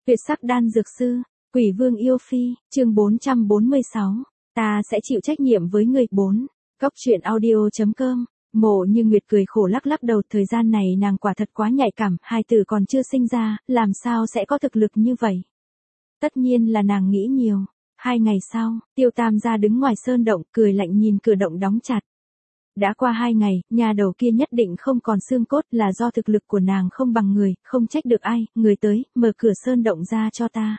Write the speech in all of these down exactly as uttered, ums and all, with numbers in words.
Tuyệt sắc đan dược sư, Quỷ Vương yêu phi, chương bốn trăm bốn mươi sáu. Ta sẽ chịu trách nhiệm với người. bốn. Góc truyện audio.com. Mộ Như Nguyệt cười khổ lắc lắc đầu, thời gian này nàng quả thật quá nhạy cảm, hai tử còn chưa sinh ra, làm sao sẽ có thực lực như vậy? Tất nhiên là nàng nghĩ nhiều. Hai ngày sau, Tiêu Tam gia đứng ngoài sơn động, cười lạnh nhìn cửa động đóng chặt. Đã qua hai ngày, nhà đầu kia nhất định không còn xương cốt, là do thực lực của nàng không bằng người, không trách được ai. Người tới, mở cửa sơn động ra cho ta.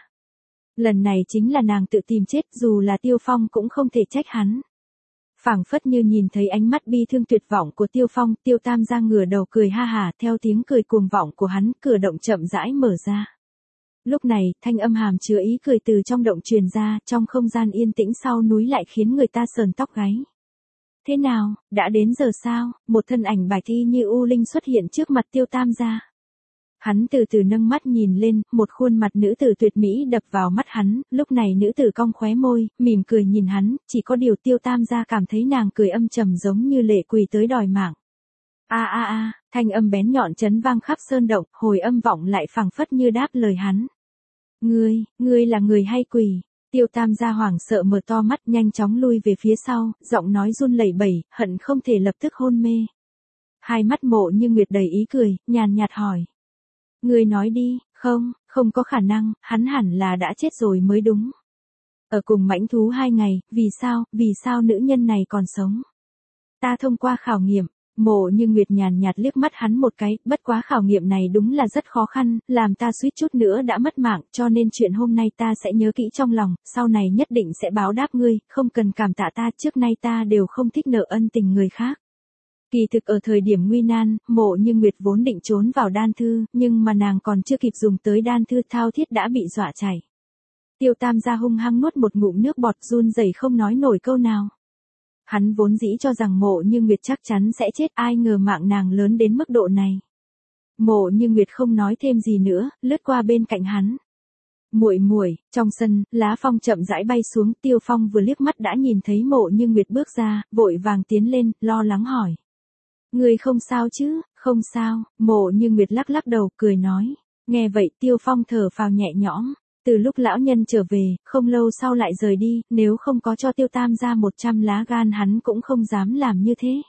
Lần này chính là nàng tự tìm chết, dù là Tiêu Phong cũng không thể trách hắn. Phảng phất như nhìn thấy ánh mắt bi thương tuyệt vọng của Tiêu Phong, Tiêu Tam gia ngửa đầu cười ha hả, theo tiếng cười cuồng vọng của hắn, cửa động chậm rãi mở ra. Lúc này, thanh âm hàm chứa ý cười từ trong động truyền ra, trong không gian yên tĩnh sau núi lại khiến người ta sờn tóc gáy. Thế nào, đã đến giờ sao? Một thân ảnh bài thi như u linh xuất hiện trước mặt Tiêu Tam gia. Hắn từ từ nâng mắt nhìn lên, một khuôn mặt nữ tử tuyệt mỹ đập vào mắt hắn, lúc này nữ tử cong khóe môi, mỉm cười nhìn hắn, chỉ có điều Tiêu Tam gia cảm thấy nàng cười âm trầm giống như lệ quỳ tới đòi mạng. A a a, thanh âm bén nhọn chấn vang khắp sơn động, hồi âm vọng lại phảng phất như đáp lời hắn. Ngươi, ngươi là người hay quỷ? Tiêu Tam gia hoảng sợ mở to mắt, nhanh chóng lui về phía sau, giọng nói run lẩy bẩy, hận không thể lập tức hôn mê. Hai mắt Mộ Như Nguyệt đầy ý cười, nhàn nhạt hỏi. Ngươi nói đi, không, không có khả năng, hắn hẳn là đã chết rồi mới đúng. Ở cùng mãnh thú hai ngày, vì sao, vì sao nữ nhân này còn sống? Ta thông qua khảo nghiệm. Mộ Như Nguyệt nhàn nhạt liếc mắt hắn một cái, bất quá khảo nghiệm này đúng là rất khó khăn, làm ta suýt chút nữa đã mất mạng, cho nên chuyện hôm nay ta sẽ nhớ kỹ trong lòng, sau này nhất định sẽ báo đáp ngươi, không cần cảm tạ ta, trước nay ta đều không thích nợ ân tình người khác. Kỳ thực ở thời điểm nguy nan, Mộ Như Nguyệt vốn định trốn vào đan thư, nhưng mà nàng còn chưa kịp dùng tới đan thư, thao thiết đã bị dọa chảy. Tiêu Tam gia hung hăng nuốt một ngụm nước bọt, run rẩy không nói nổi câu nào. Hắn vốn dĩ cho rằng Mộ Như Nguyệt chắc chắn sẽ chết, ai ngờ mạng nàng lớn đến mức độ này. Mộ Như Nguyệt không nói thêm gì nữa, lướt qua bên cạnh hắn. Muội muội, trong sân, lá phong chậm rãi bay xuống, Tiêu Phong vừa liếc mắt đã nhìn thấy Mộ Như Nguyệt bước ra, vội vàng tiến lên, lo lắng hỏi. Người không sao chứ? Không sao, Mộ Như Nguyệt lắc lắc đầu, cười nói. Nghe vậy Tiêu Phong thở phào nhẹ nhõm. Từ lúc lão nhân trở về, không lâu sau lại rời đi, nếu không có cho Tiêu Tam gia một trăm lá gan hắn cũng không dám làm như thế.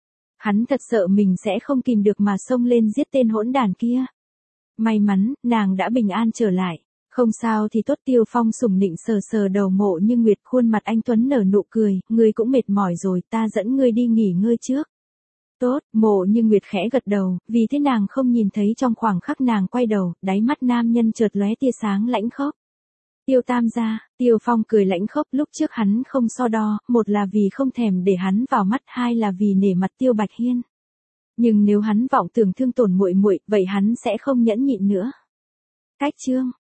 Hắn thật sợ mình sẽ không kìm được mà xông lên giết tên hỗn đản kia. May mắn, nàng đã bình an trở lại. Không sao thì tốt. Tiêu Phong sủng nịnh sờ sờ đầu Mộ Như Nguyệt, khuôn mặt anh tuấn nở nụ cười, ngươi cũng mệt mỏi rồi, ta dẫn ngươi đi nghỉ ngơi trước. Tốt, Mộ Như Nguyệt khẽ gật đầu, vì thế nàng không nhìn thấy trong khoảng khắc nàng quay đầu, đáy mắt nam nhân chợt lóe tia sáng lãnh khốc. Tiêu Tam gia, Tiêu Phong cười lãnh khốc, lúc trước hắn không so đo, một là vì không thèm để hắn vào mắt, hai là vì nể mặt Tiêu Bạch Hiên. Nhưng nếu hắn vọng tưởng thương tổn muội muội, vậy hắn sẽ không nhẫn nhịn nữa. Cách chương